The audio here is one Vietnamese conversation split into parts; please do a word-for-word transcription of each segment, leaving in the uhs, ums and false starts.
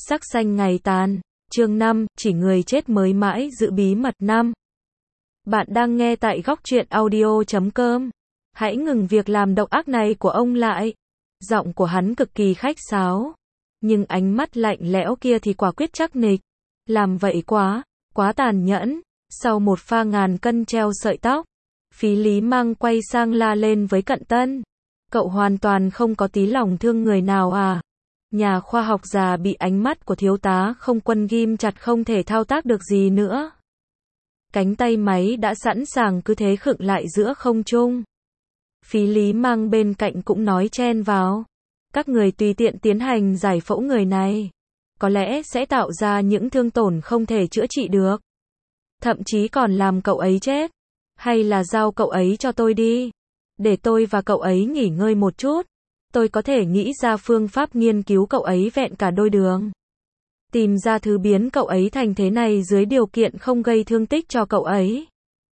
Sắc xanh ngày tàn. Chương năm, chỉ người chết mới mãi giữ bí mật năm. Bạn đang nghe tại góc truyện audio chấm com. Hãy ngừng việc làm độc ác này của ông lại. Giọng của hắn cực kỳ khách sáo. Nhưng ánh mắt lạnh lẽo kia thì quả quyết chắc nịch. Làm vậy quá, quá tàn nhẫn. Sau một pha ngàn cân treo sợi tóc, Phí Lý Mang quay sang la lên với Cận Tân. Cậu hoàn toàn không có tí lòng thương người nào à? Nhà khoa học già bị ánh mắt của thiếu tá không quân ghim chặt không thể thao tác được gì nữa. Cánh tay máy đã sẵn sàng cứ thế khựng lại giữa không trung. Phí Lý Mang bên cạnh cũng nói chen vào. Các người tùy tiện tiến hành giải phẫu người này, có lẽ sẽ tạo ra những thương tổn không thể chữa trị được. Thậm chí còn làm cậu ấy chết. Hay là giao cậu ấy cho tôi đi. Để tôi và cậu ấy nghỉ ngơi một chút. Tôi có thể nghĩ ra phương pháp nghiên cứu cậu ấy vẹn cả đôi đường. Tìm ra thứ biến cậu ấy thành thế này dưới điều kiện không gây thương tích cho cậu ấy.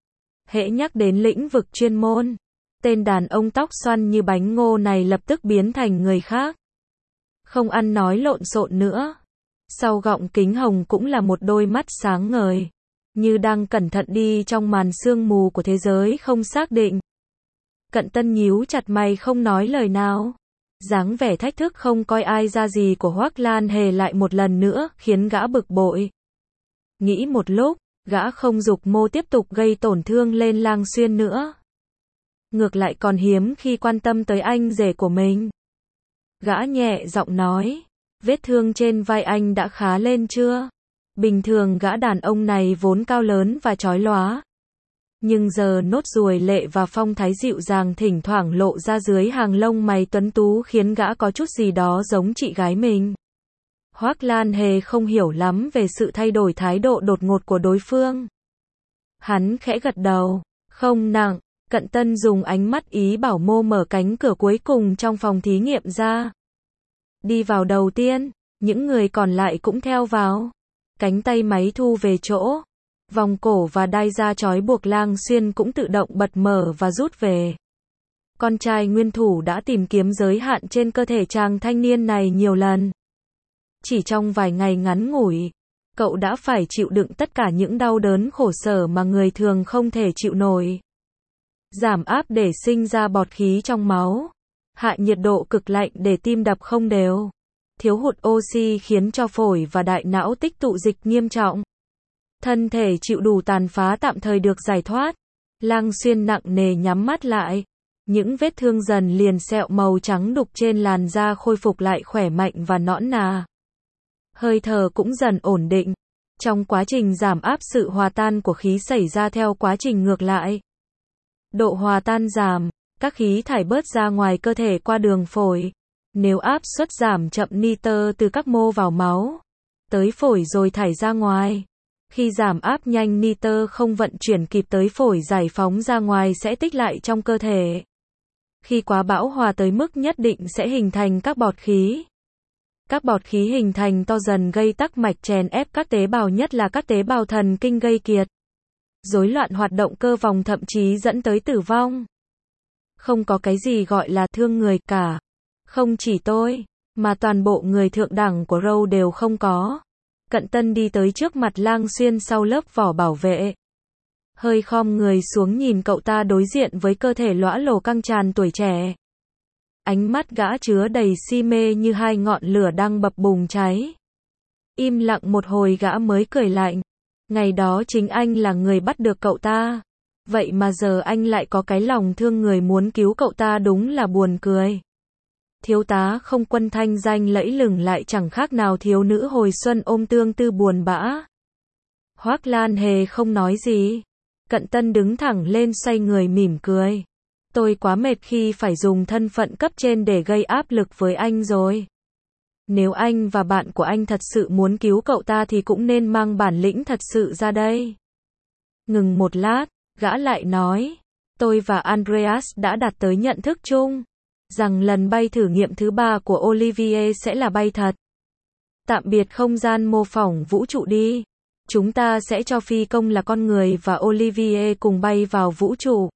Hễ nhắc đến lĩnh vực chuyên môn, tên đàn ông tóc xoăn như bánh ngô này lập tức biến thành người khác. Không ăn nói lộn xộn nữa. Sau gọng kính hồng cũng là một đôi mắt sáng ngời, như đang cẩn thận đi trong màn sương mù của thế giới không xác định. Cận Tân nhíu chặt mày không nói lời nào. Dáng vẻ thách thức không coi ai ra gì của Hoắc Lan Hề lại một lần nữa khiến gã bực bội. Nghĩ một lúc, gã không dục mô tiếp tục gây tổn thương lên Lang Xuyên nữa. Ngược lại còn hiếm khi quan tâm tới anh rể của mình. Gã nhẹ giọng nói, vết thương trên vai anh đã khá lên chưa? Bình thường gã đàn ông này vốn cao lớn và chói lóa. Nhưng giờ nốt ruồi lệ và phong thái dịu dàng thỉnh thoảng lộ ra dưới hàng lông mày tuấn tú khiến gã có chút gì đó giống chị gái mình. Hoắc Lan Hề không hiểu lắm về sự thay đổi thái độ đột ngột của đối phương. Hắn khẽ gật đầu, không nặng. Cận Tân dùng ánh mắt ý bảo mô mở cánh cửa cuối cùng trong phòng thí nghiệm ra. Đi vào đầu tiên, những người còn lại cũng theo vào. Cánh tay máy thu về chỗ. Vòng cổ và đai da trói buộc Lang Xuyên cũng tự động bật mở và rút về. Con trai nguyên thủ đã tìm kiếm giới hạn trên cơ thể chàng thanh niên này nhiều lần. Chỉ trong vài ngày ngắn ngủi, cậu đã phải chịu đựng tất cả những đau đớn khổ sở mà người thường không thể chịu nổi. Giảm áp để sinh ra bọt khí trong máu. Hạ nhiệt độ cực lạnh để tim đập không đều. Thiếu hụt oxy khiến cho phổi và đại não tích tụ dịch nghiêm trọng. Thân thể chịu đủ tàn phá tạm thời được giải thoát. Lang Xuyên nặng nề nhắm mắt lại. Những vết thương dần liền sẹo màu trắng đục trên làn da khôi phục lại khỏe mạnh và nõn nà. Hơi thở cũng dần ổn định. Trong quá trình giảm áp sự hòa tan của khí xảy ra theo quá trình ngược lại. Độ hòa tan giảm, các khí thải bớt ra ngoài cơ thể qua đường phổi. Nếu áp suất giảm chậm nitơ từ các mô vào máu, tới phổi rồi thải ra ngoài. Khi giảm áp nhanh nitơ không vận chuyển kịp tới phổi giải phóng ra ngoài sẽ tích lại trong cơ thể. Khi quá bão hòa tới mức nhất định sẽ hình thành các bọt khí. Các bọt khí hình thành to dần gây tắc mạch chèn ép các tế bào nhất là các tế bào thần kinh gây kiệt. Rối loạn hoạt động cơ vòng thậm chí dẫn tới tử vong. Không có cái gì gọi là thương người cả. Không chỉ tôi, mà toàn bộ người thượng đẳng của Râu đều không có. Cận Tân đi tới trước mặt Lang Xuyên sau lớp vỏ bảo vệ. Hơi khom người xuống nhìn cậu ta đối diện với cơ thể lõa lồ căng tràn tuổi trẻ. Ánh mắt gã chứa đầy si mê như hai ngọn lửa đang bập bùng cháy. Im lặng một hồi gã mới cười lạnh. Ngày đó chính anh là người bắt được cậu ta. Vậy mà giờ anh lại có cái lòng thương người muốn cứu cậu ta, đúng là buồn cười. Thiếu tá không quân thanh danh lẫy lừng lại chẳng khác nào thiếu nữ hồi xuân ôm tương tư buồn bã. Hoắc Lan Hề không nói gì. Cận Tân đứng thẳng lên xoay người mỉm cười. Tôi quá mệt khi phải dùng thân phận cấp trên để gây áp lực với anh rồi. Nếu anh và bạn của anh thật sự muốn cứu cậu ta thì cũng nên mang bản lĩnh thật sự ra đây. Ngừng một lát, gã lại nói. Tôi và Andreas đã đạt tới nhận thức chung. Rằng lần bay thử nghiệm thứ ba của Olivier sẽ là bay thật. Tạm biệt không gian mô phỏng vũ trụ đi. Chúng ta sẽ cho phi công là con người và Olivier cùng bay vào vũ trụ.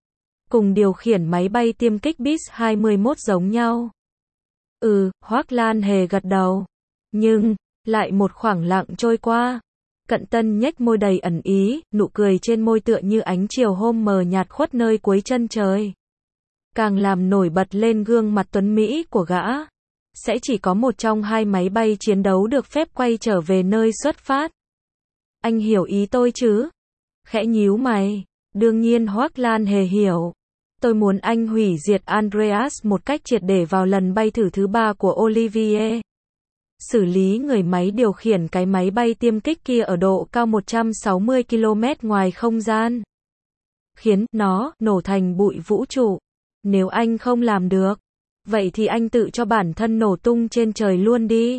Cùng điều khiển máy bay tiêm kích B hai mốt giống nhau. Ừ, Hoắc Lan Hề gật đầu. Nhưng, Lại một khoảng lặng trôi qua. Cận Tân nhếch môi đầy ẩn ý, nụ cười trên môi tựa như ánh chiều hôm mờ nhạt khuất nơi cuối chân trời. Càng làm nổi bật lên gương mặt tuấn Mỹ của gã. Sẽ chỉ có một trong hai máy bay chiến đấu được phép quay trở về nơi xuất phát. Anh hiểu ý tôi chứ? Khẽ nhíu mày. Đương nhiên Hoác Lan Hề hiểu. Tôi muốn anh hủy diệt Andreas một cách triệt để vào lần bay thử thứ ba của Olivier. Xử lý người máy điều khiển cái máy bay tiêm kích kia ở độ cao một trăm sáu mươi ki lô mét ngoài không gian. Khiến nó nổ thành bụi vũ trụ. Nếu anh không làm được, vậy thì anh tự cho bản thân nổ tung trên trời luôn đi.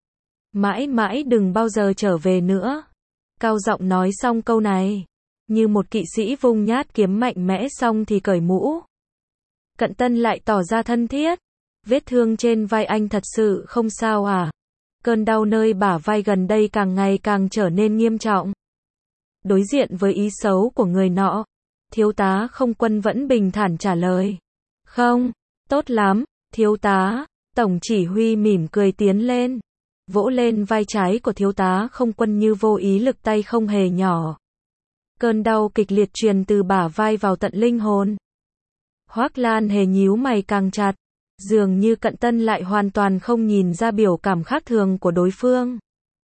Mãi mãi đừng bao giờ trở về nữa. Cao giọng nói xong câu này, như một kỵ sĩ vung nhát kiếm mạnh mẽ xong thì cởi mũ. Cận Tân lại tỏ ra thân thiết. Vết thương trên vai anh thật sự không sao à? Cơn đau nơi bả vai gần đây càng ngày càng trở nên nghiêm trọng. Đối diện với ý xấu của người nọ, thiếu tá không quân vẫn bình thản trả lời. Không, tốt lắm, thiếu tá. Tổng chỉ huy mỉm cười tiến lên, vỗ lên vai trái của thiếu tá không quân như vô ý, lực tay không hề nhỏ. Cơn đau kịch liệt truyền từ bả vai vào tận linh hồn. Hoác Lan Hề nhíu mày càng chặt. Dường như Cận Tân lại hoàn toàn không nhìn ra biểu cảm khác thường của đối phương.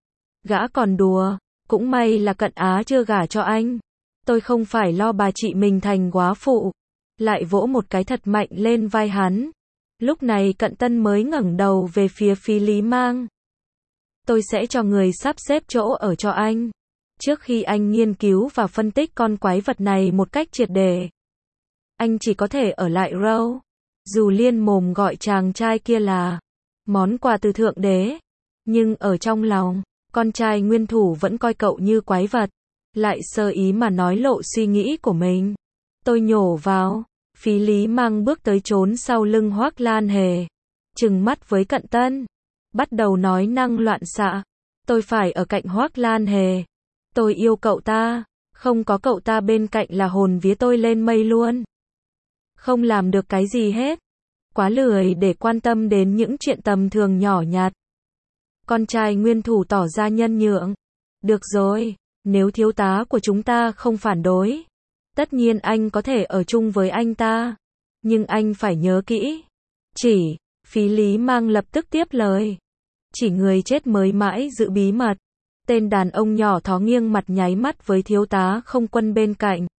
Gã còn đùa, cũng may là Cận Á chưa gả cho anh. Tôi không phải lo bà chị mình thành góa phụ. Lại vỗ một cái thật mạnh lên vai hắn. Lúc này Cận Tân mới ngẩng đầu về phía Phí Lý Mang. Tôi sẽ cho người sắp xếp chỗ ở cho anh. Trước khi anh nghiên cứu và phân tích con quái vật này một cách triệt để, anh chỉ có thể ở lại Row. Dù liên mồm gọi chàng trai kia là món quà từ Thượng Đế, nhưng ở trong lòng, con trai nguyên thủ vẫn coi cậu như quái vật. Lại sơ ý mà nói lộ suy nghĩ của mình. Tôi nhổ vào. Phí Lý Mang bước tới trốn sau lưng Hoác Lan Hề, trừng mắt với Cận Tân, bắt đầu nói năng loạn xạ. Tôi phải ở cạnh Hoác Lan Hề. Tôi yêu cậu ta. Không có cậu ta bên cạnh là hồn vía tôi lên mây luôn. Không làm được cái gì hết. Quá lười để quan tâm đến những chuyện tầm thường nhỏ nhặt. Con trai nguyên thủ tỏ ra nhân nhượng. Được rồi, nếu thiếu tá của chúng ta không phản đối, tất nhiên anh có thể ở chung với anh ta. Nhưng anh phải nhớ kỹ. Chỉ, Phí Lý Mang lập tức tiếp lời. Chỉ người chết mới mãi giữ bí mật. Tên đàn ông nhỏ thó nghiêng mặt nháy mắt với thiếu tá không quân bên cạnh.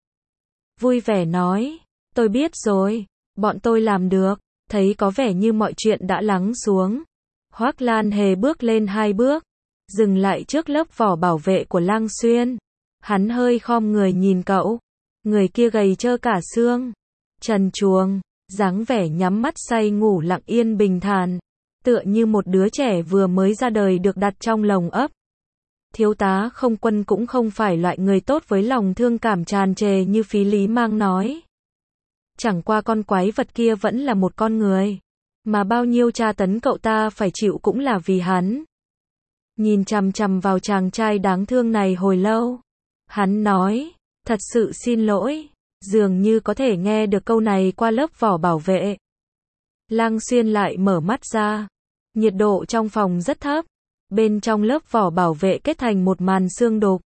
Vui vẻ nói. Tôi biết rồi. Bọn tôi làm được. Thấy có vẻ như mọi chuyện đã lắng xuống. Hoác Lan Hề bước lên hai bước. Dừng lại trước lớp vỏ bảo vệ của Lang Xuyên. Hắn hơi khom người nhìn cậu. Người kia gầy trơ cả xương. Trần truồng. Dáng vẻ nhắm mắt say ngủ lặng yên bình thản. Tựa như một đứa trẻ vừa mới ra đời được đặt trong lồng ấp. Thiếu tá không quân cũng không phải loại người tốt với lòng thương cảm tràn trề như Phí Lý Mang nói. Chẳng qua con quái vật kia vẫn là một con người. Mà bao nhiêu tra tấn cậu ta phải chịu cũng là vì hắn. Nhìn chằm chằm vào chàng trai đáng thương này hồi lâu. Hắn nói, thật sự xin lỗi. Dường như có thể nghe được câu này qua lớp vỏ bảo vệ. Lang Xuyên lại mở mắt ra. Nhiệt độ trong phòng rất thấp. Bên trong lớp vỏ bảo vệ kết thành một màn xương đục.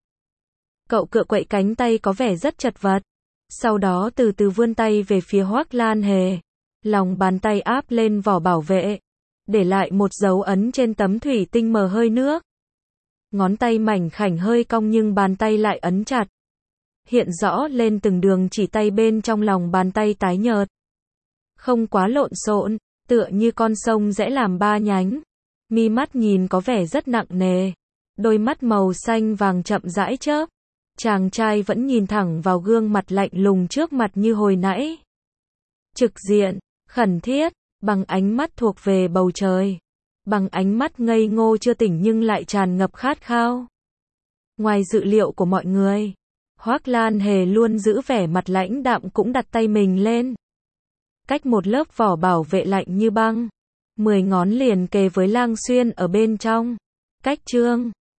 Cậu cựa quậy cánh tay có vẻ rất chật vật. Sau đó từ từ vươn tay về phía Hoác Lan Hề. Lòng bàn tay áp lên vỏ bảo vệ. Để lại một dấu ấn trên tấm thủy tinh mờ hơi nước. Ngón tay mảnh khảnh hơi cong nhưng bàn tay lại ấn chặt. Hiện rõ lên từng đường chỉ tay bên trong lòng bàn tay tái nhợt. Không quá lộn xộn, tựa như con sông rẽ làm ba nhánh. Mi mắt nhìn có vẻ rất nặng nề. Đôi mắt màu xanh vàng chậm rãi chớp. Chàng trai vẫn nhìn thẳng vào gương mặt lạnh lùng trước mặt như hồi nãy. Trực diện, khẩn thiết, bằng ánh mắt thuộc về bầu trời. Bằng ánh mắt ngây ngô chưa tỉnh nhưng lại tràn ngập khát khao. Ngoài dự liệu của mọi người, Hoác Lan Hề luôn giữ vẻ mặt lãnh đạm cũng đặt tay mình lên. Cách một lớp vỏ bảo vệ lạnh như băng. Mười ngón liền kề với Lang Xuyên ở bên trong. Cách chương